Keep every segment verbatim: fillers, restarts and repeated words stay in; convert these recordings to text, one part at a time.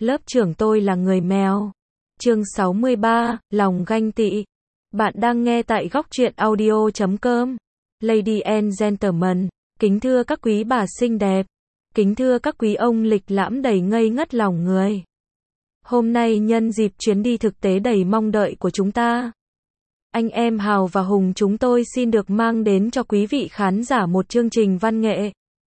Lớp trưởng tôi là người mèo. Chương sáu mươi ba, lòng ganh tị. Bạn đang nghe tại góc truyện audio chấm com. Lady and gentlemen, kính thưa các quý bà xinh đẹp, kính thưa các quý ông lịch lãm đầy ngây ngất lòng người. Hôm nay nhân dịp chuyến đi thực tế đầy mong đợi của chúng ta, anh em Hào và Hùng chúng tôi xin được mang đến cho quý vị khán giả một chương trình văn nghệ,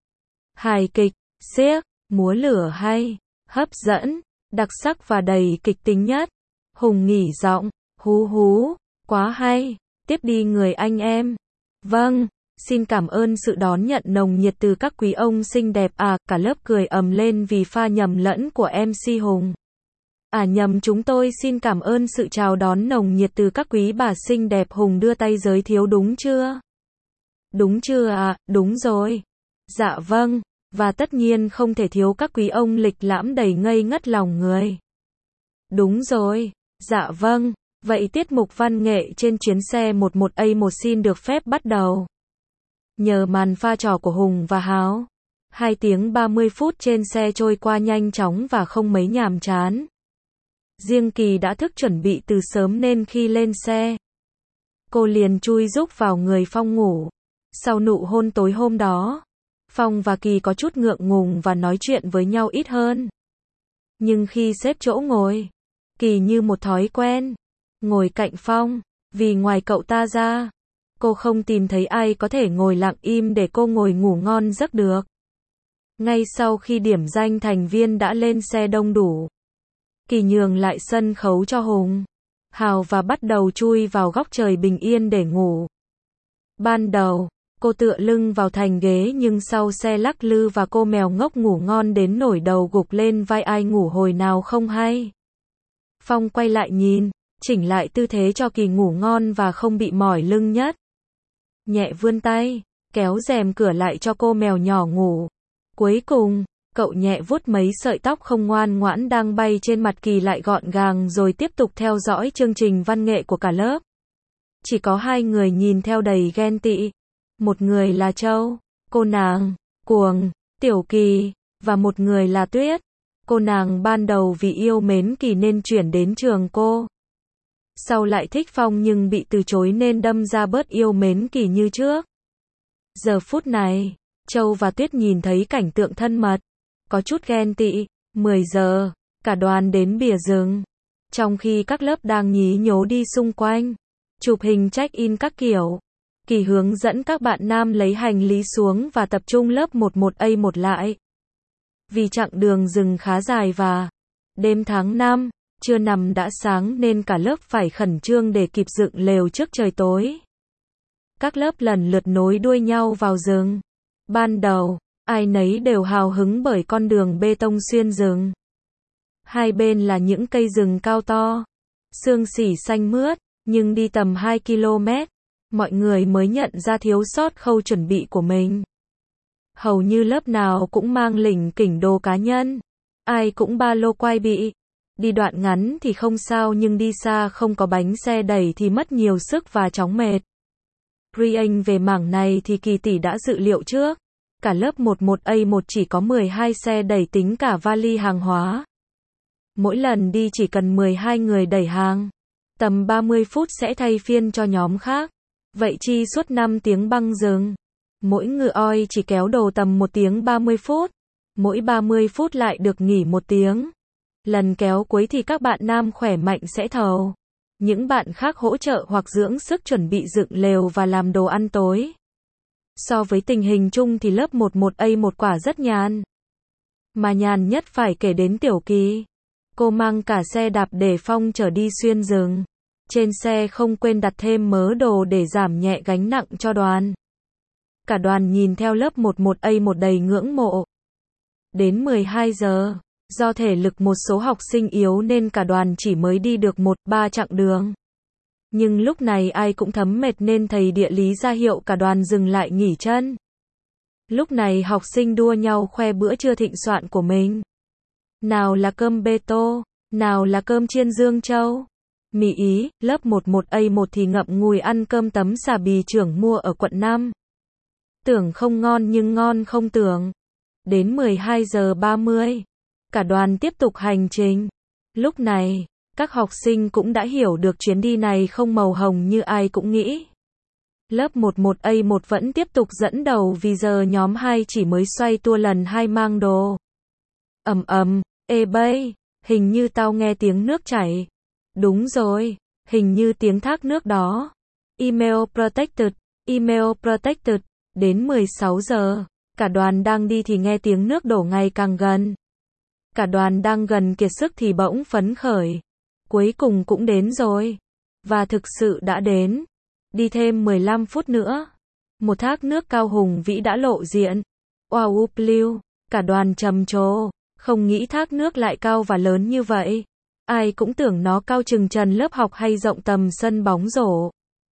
hài kịch, xiếc, múa lửa hay, hấp dẫn, đặc sắc và đầy kịch tính nhất. Hùng nghỉ giọng, hú hú, quá hay, tiếp đi người anh em. Vâng, xin cảm ơn sự đón nhận nồng nhiệt từ các quý ông xinh đẹp. À, cả lớp cười ầm lên vì pha nhầm lẫn của em xê Hùng. À nhầm, chúng tôi xin cảm ơn sự chào đón nồng nhiệt từ các quý bà xinh đẹp. Hùng đưa tay giới thiệu, đúng chưa? Đúng chưa ạ? À, đúng rồi. Dạ vâng, và tất nhiên không thể thiếu các quý ông lịch lãm đầy ngây ngất lòng người. Đúng rồi. Dạ vâng, vậy tiết mục văn nghệ trên chuyến xe một một A một xin được phép bắt đầu. Nhờ màn pha trò của Hùng và Háo, hai tiếng ba mươi phút trên xe trôi qua nhanh chóng và không mấy nhàm chán. Riêng Kỳ đã thức chuẩn bị từ sớm nên khi lên xe, cô liền chui rúc vào người Phong ngủ. Sau nụ hôn tối hôm đó, Phong và Kỳ có chút ngượng ngùng và nói chuyện với nhau ít hơn. Nhưng khi xếp chỗ ngồi, Kỳ như một thói quen ngồi cạnh Phong, vì ngoài cậu ta ra, cô không tìm thấy ai có thể ngồi lặng im để cô ngồi ngủ ngon giấc được. Ngay sau khi điểm danh thành viên đã lên xe đông đủ, Kỳ nhường lại sân khấu cho Hùng, Hào và bắt đầu chui vào góc trời bình yên để ngủ. Ban đầu, cô tựa lưng vào thành ghế nhưng sau xe lắc lư và cô mèo ngốc ngủ ngon đến nổi đầu gục lên vai ai ngủ hồi nào không hay. Phong quay lại nhìn, chỉnh lại tư thế cho Kỳ ngủ ngon và không bị mỏi lưng nhất. Nhẹ vươn tay, kéo rèm cửa lại cho cô mèo nhỏ ngủ. Cuối cùng, cậu nhẹ vuốt mấy sợi tóc không ngoan ngoãn đang bay trên mặt Kỳ lại gọn gàng rồi tiếp tục theo dõi chương trình văn nghệ của cả lớp. Chỉ có hai người nhìn theo đầy ghen tị. Một người là Châu, cô nàng cuồng, Tiểu Kỳ, và một người là Tuyết. Cô nàng ban đầu vì yêu mến Kỳ nên chuyển đến trường cô. Sau lại thích Phong nhưng bị từ chối nên đâm ra bớt yêu mến Kỳ như trước. Giờ phút này, Châu và Tuyết nhìn thấy cảnh tượng thân mật, có chút ghen tị. mười giờ, cả đoàn đến bìa rừng. Trong khi các lớp đang nhí nhố đi xung quanh, chụp hình check-in các kiểu, Kỳ hướng dẫn các bạn nam lấy hành lý xuống và tập trung lớp một một A một lại. Vì chặng đường rừng khá dài và đêm tháng năm, trưa nằm đã sáng nên cả lớp phải khẩn trương để kịp dựng lều trước trời tối. Các lớp lần lượt nối đuôi nhau vào rừng. Ban đầu, ai nấy đều hào hứng bởi con đường bê tông xuyên rừng. Hai bên là những cây rừng cao to, xương xỉ xanh mướt, nhưng đi tầm hai ki lô mét, mọi người mới nhận ra thiếu sót khâu chuẩn bị của mình. Hầu như lớp nào cũng mang lỉnh kỉnh đồ cá nhân, ai cũng ba lô quai bị. Đi đoạn ngắn thì không sao nhưng đi xa không có bánh xe đẩy thì mất nhiều sức và chóng mệt. Riêng về mảng này thì Kỳ tỷ đã dự liệu trước. Cả lớp một một A một chỉ có mười hai xe đẩy tính cả vali hàng hóa. Mỗi lần đi chỉ cần mười hai người đẩy hàng. Tầm ba mươi phút sẽ thay phiên cho nhóm khác. Vậy chi suốt năm tiếng băng rừng. Mỗi ngựa oi chỉ kéo đồ tầm một tiếng ba mươi phút. Mỗi ba mươi phút lại được nghỉ một tiếng. Lần kéo cuối thì các bạn nam khỏe mạnh sẽ thầu. Những bạn khác hỗ trợ hoặc dưỡng sức chuẩn bị dựng lều và làm đồ ăn tối. So với tình hình chung thì lớp một một A một quả rất nhàn. Mà nhàn nhất phải kể đến Tiểu Kỳ. Cô mang cả xe đạp để Phong chở đi xuyên rừng. Trên xe không quên đặt thêm mớ đồ để giảm nhẹ gánh nặng cho đoàn. Cả đoàn nhìn theo lớp một một A một đầy ngưỡng mộ. Đến mười hai giờ, do thể lực một số học sinh yếu nên cả đoàn chỉ mới đi được một ba chặng đường. Nhưng lúc này ai cũng thấm mệt nên thầy địa lý ra hiệu cả đoàn dừng lại nghỉ chân. Lúc này học sinh đua nhau khoe bữa trưa thịnh soạn của mình. Nào là cơm bê tô, nào là cơm chiên Dương Châu, mì Ý. Lớp một một A một thì ngậm ngùi ăn cơm tấm xà bì trưởng mua ở quận năm. Tưởng không ngon nhưng ngon không tưởng. Đến mười hai giờ ba mươi, cả đoàn tiếp tục hành trình. Lúc này, các học sinh cũng đã hiểu được chuyến đi này không màu hồng như ai cũng nghĩ. Lớp mười một A một vẫn tiếp tục dẫn đầu vì giờ nhóm hai chỉ mới xoay tua lần hai mang đồ. Ầm ầm, ê bây, hình như tao nghe tiếng nước chảy. Đúng rồi, hình như tiếng thác nước đó. Email protected, email protected, đến mười sáu giờ, cả đoàn đang đi thì nghe tiếng nước đổ ngày càng gần. Cả đoàn đang gần kiệt sức thì bỗng phấn khởi. Cuối cùng cũng đến rồi. Và thực sự đã đến. Đi thêm mười lăm phút nữa. Một thác nước cao hùng vĩ đã lộ diện. Wow blue, cả đoàn trầm trồ. Không nghĩ thác nước lại cao và lớn như vậy. Ai cũng tưởng nó cao chừng trần lớp học hay rộng tầm sân bóng rổ.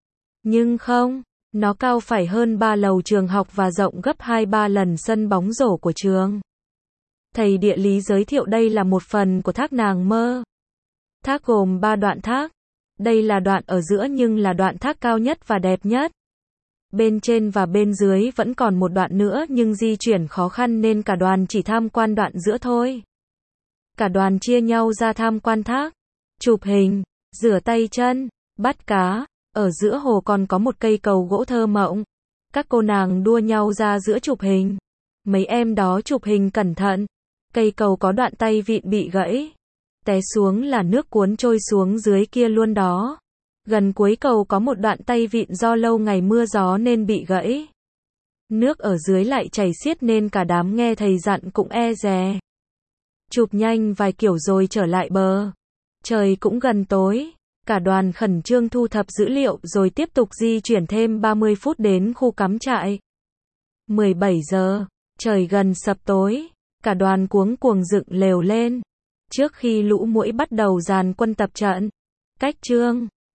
Nhưng không, nó cao phải hơn ba lầu trường học và rộng gấp hai ba lần sân bóng rổ của trường. Thầy địa lý giới thiệu đây là một phần của thác nàng mơ. Thác gồm ba đoạn thác. Đây là đoạn ở giữa nhưng là đoạn thác cao nhất và đẹp nhất. Bên trên và bên dưới vẫn còn một đoạn nữa nhưng di chuyển khó khăn nên cả đoàn chỉ tham quan đoạn giữa thôi. Cả đoàn chia nhau ra tham quan thác, chụp hình, rửa tay chân, bắt cá. Ở giữa hồ còn có một cây cầu gỗ thơ mộng. Các cô nàng đua nhau ra giữa chụp hình. Mấy em đó chụp hình cẩn thận. Cây cầu có đoạn tay vịn bị gãy. Té xuống là nước cuốn trôi xuống dưới kia luôn đó. Gần cuối cầu có một đoạn tay vịn do lâu ngày mưa gió nên bị gãy. Nước ở dưới lại chảy xiết nên cả đám nghe thầy dặn cũng e dè. Chụp nhanh vài kiểu rồi trở lại bờ. Trời cũng gần tối. Cả đoàn khẩn trương thu thập dữ liệu rồi tiếp tục di chuyển thêm ba mươi phút đến khu cắm trại. mười bảy giờ, trời gần sập tối. Cả đoàn cuống cuồng dựng lều lên. Trước khi lũ muỗi bắt đầu dàn quân tập trận. Cách chương